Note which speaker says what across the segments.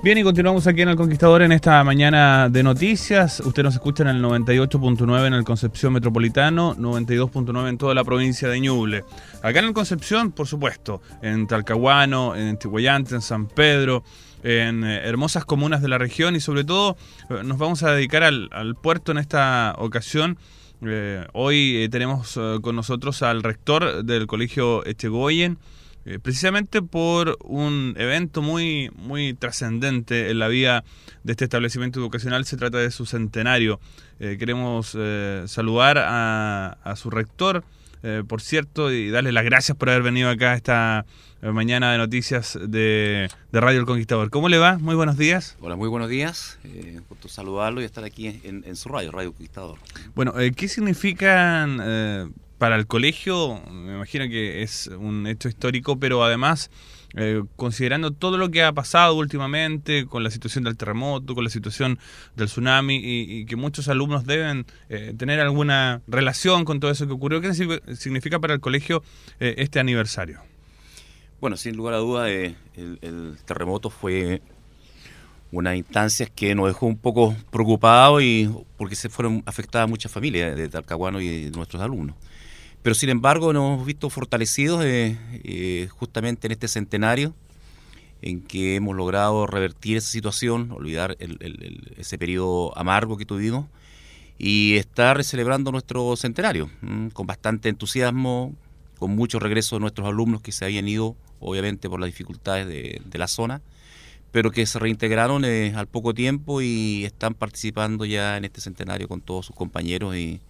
Speaker 1: Bien, y continuamos aquí en El Conquistador en esta mañana de noticias. Usted nos escucha en el 98.9 en el Concepción Metropolitano, 92.9 en toda la provincia de Ñuble. Acá en el Concepción, por supuesto, en Talcahuano, en Tihuayante, en San Pedro, en hermosas comunas de la región, y sobre todo nos vamos a dedicar al puerto en esta ocasión. Hoy tenemos con nosotros al rector del Colegio Echegoyen, precisamente por un evento muy trascendente en la vida de este establecimiento educacional. Se trata de su centenario. Queremos saludar a su rector, por cierto, y darle las gracias por haber venido acá esta mañana de noticias de Radio El Conquistador. ¿Cómo le va? Muy buenos días.
Speaker 2: Hola, muy buenos días. Gusto saludarlo y estar aquí en su radio El Conquistador.
Speaker 1: Bueno, ¿qué significan para el colegio? Me imagino que es un hecho histórico, pero además, considerando todo lo que ha pasado últimamente con la situación del terremoto, con la situación del tsunami, y que muchos alumnos deben tener alguna relación con todo eso que ocurrió, ¿qué significa para el colegio este aniversario?
Speaker 2: Bueno, sin lugar a duda, el terremoto fue una instancia que nos dejó un poco preocupados, y porque se fueron afectadas muchas familias de Talcahuano y de nuestros alumnos. Pero sin embargo nos hemos visto fortalecidos justamente en este centenario, en que hemos logrado revertir esa situación, olvidar ese periodo amargo que tuvimos y estar celebrando nuestro centenario con bastante entusiasmo, con mucho regreso de nuestros alumnos que se habían ido, obviamente por las dificultades de la zona, pero que se reintegraron al poco tiempo y están participando ya en este centenario con todos sus compañeros y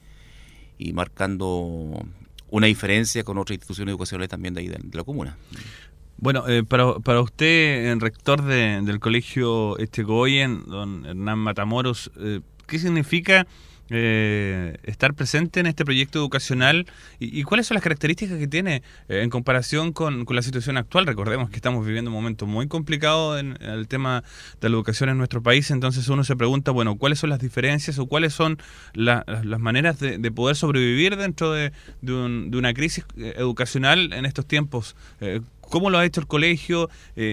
Speaker 2: marcando una diferencia con otras instituciones educacionales también de ahí de la comuna.
Speaker 1: Bueno, para usted, rector del Colegio Echegoyen, don Hernán Matamoros, ¿qué significa estar presente en este proyecto educacional y cuáles son las características que tiene en comparación con la situación actual? Recordemos que estamos viviendo un momento muy complicado en el tema de la educación en nuestro país, entonces uno se pregunta, bueno, ¿cuáles son las diferencias o cuáles son las maneras de poder sobrevivir dentro de una crisis educacional en estos tiempos? ¿Cómo lo ha hecho el colegio?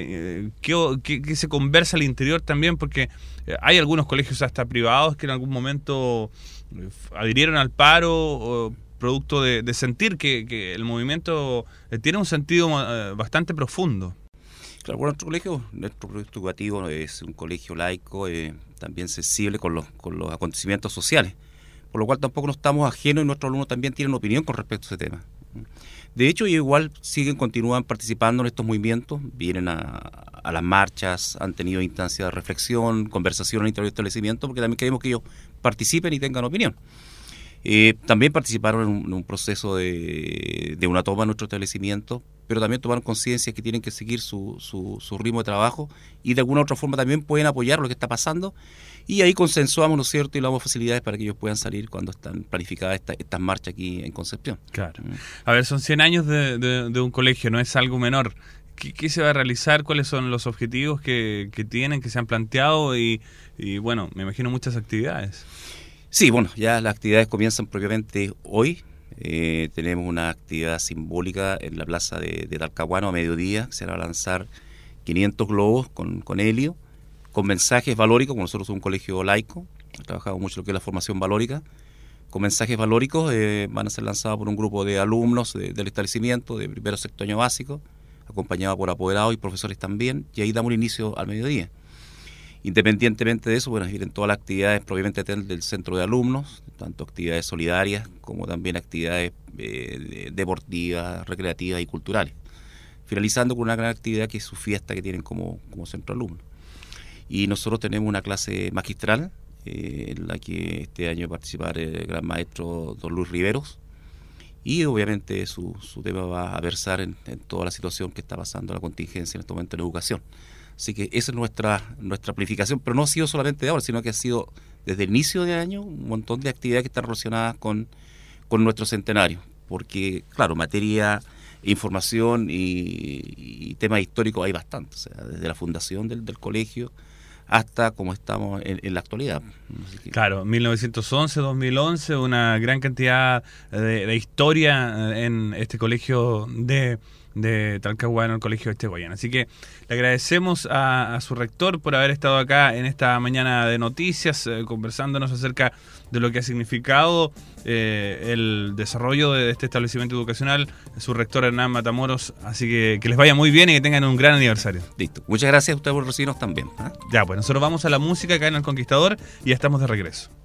Speaker 1: ¿Qué se conversa al interior también? Porque hay algunos colegios hasta privados que en algún momento adhirieron al paro, producto de sentir que el movimiento tiene un sentido bastante profundo.
Speaker 2: Claro, bueno, nuestro proyecto educativo es un colegio laico, también sensible con los acontecimientos sociales, por lo cual tampoco nos estamos ajenos y nuestros alumnos también tienen opinión con respecto a ese tema. De hecho, ellos igual continúan participando en estos movimientos, vienen a las marchas, han tenido instancias de reflexión, conversación en el interior del establecimiento, porque también queremos que ellos participen y tengan opinión. También participaron en un proceso de una toma en nuestro establecimiento, pero también tomaron conciencia que tienen que seguir su ritmo de trabajo y de alguna u otra forma también pueden apoyar lo que está pasando. Y ahí consensuamos, ¿no es cierto?, y le damos facilidades para que ellos puedan salir cuando están planificadas estas marchas aquí en Concepción.
Speaker 1: Claro. A ver, son 100 años de un colegio, no es algo menor. ¿Qué se va a realizar? ¿Cuáles son los objetivos que tienen, que se han planteado? Y bueno, me imagino muchas actividades.
Speaker 2: Sí, bueno, ya las actividades comienzan propiamente hoy. Tenemos una actividad simbólica en la plaza de Talcahuano a mediodía. Se van a lanzar 500 globos con helio, con mensajes valóricos, como nosotros somos un colegio laico, trabajamos mucho lo que es la formación valórica, con mensajes valóricos van a ser lanzados por un grupo de alumnos del establecimiento, de primero sexto año básico, acompañados por apoderados y profesores también, y ahí damos un inicio al mediodía. Independientemente de eso, bueno, vienen todas las actividades propiamente del centro de alumnos, tanto actividades solidarias como también actividades deportivas, recreativas y culturales, finalizando con una gran actividad que es su fiesta que tienen como centro de alumnos. Y nosotros tenemos una clase magistral en la que este año va a participar el gran maestro don Luis Riveros, y obviamente su tema va a versar en toda la situación que está pasando la contingencia en este momento en educación. Así que esa es nuestra planificación, pero no ha sido solamente de ahora, sino que ha sido desde el inicio de año un montón de actividades que están relacionadas con nuestro centenario, porque claro, materia, información y temas históricos hay bastante, o sea, desde la fundación del colegio hasta como estamos en la actualidad.
Speaker 1: Claro, 1911, 2011, una gran cantidad de historia en este colegio de de Talcahuano, el Colegio Echegoyen. Así que le agradecemos a su rector por haber estado acá en esta mañana de noticias, conversándonos acerca de lo que ha significado el desarrollo de este establecimiento educacional, su rector Hernán Matamoros. Así que les vaya muy bien y que tengan un gran aniversario.
Speaker 2: Listo. Muchas gracias a ustedes por recibirnos también.
Speaker 1: Ya, pues nosotros vamos a la música acá en El Conquistador y ya estamos de regreso.